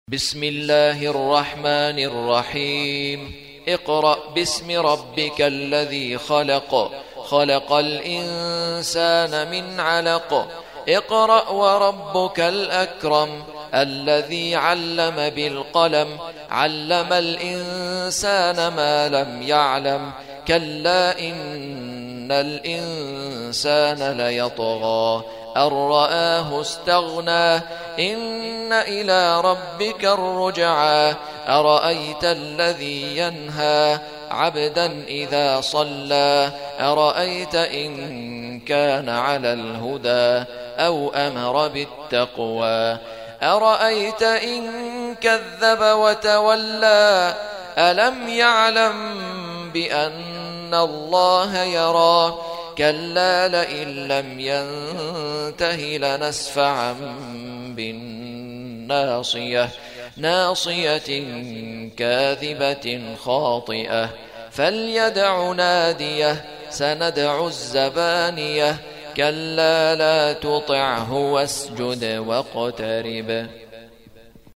بسم الله الرحمن الرحيم. اقرأ باسم ربك الذي خلق، خلق الإنسان من علق. اقرأ وربك الأكرم الذي علم بالقلم، علم الإنسان ما لم يعلم. كلا إن الإنسان ليطغى أن رآه استغنى. إن إلى ربك الرجعى. أرأيت الذي ينهى عبدا إذا صلى. أرأيت إن كان على الهدى أو أمر بالتقوى. أرأيت إن كذب وتولى. ألم يعلم بأن الله يرى. كلا لئن لم ينته لنسفعا بالناصية، ناصية كاذبة خاطئة. فليدع ناديه سندع الزبانية. كلا لا تطعه واسجد واقترب.